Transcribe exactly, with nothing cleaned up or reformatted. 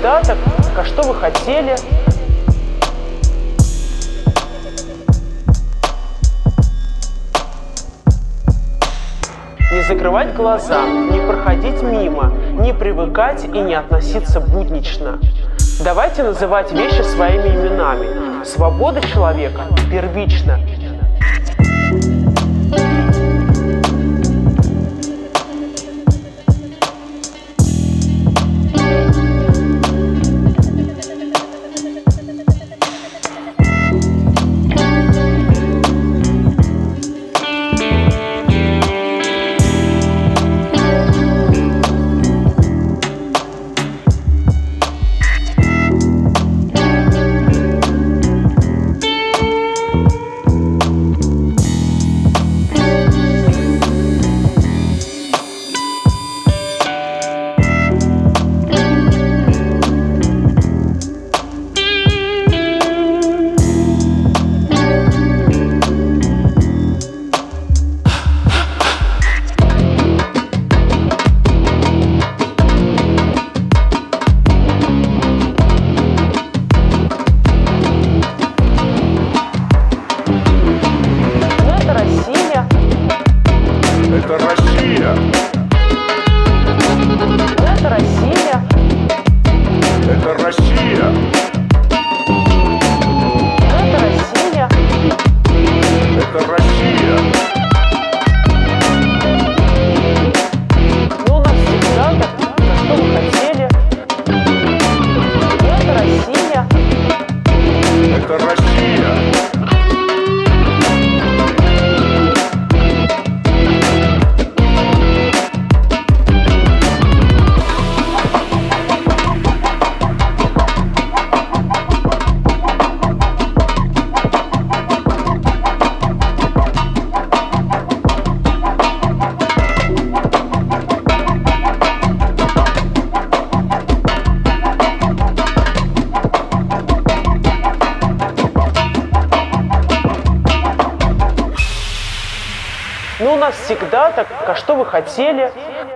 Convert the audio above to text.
всегда так, а что вы хотели? Не закрывать глаза, не проходить мимо, не привыкать и не относиться буднично. Давайте называть вещи своими именами. Свобода человека первична. Это Россия. Это Россия. Это Россия. Это Россия. Это Россия. Ну, навсегда так, а что вы хотели? Это Россия. Это Россия. Ну, у нас всегда так, а что вы хотели?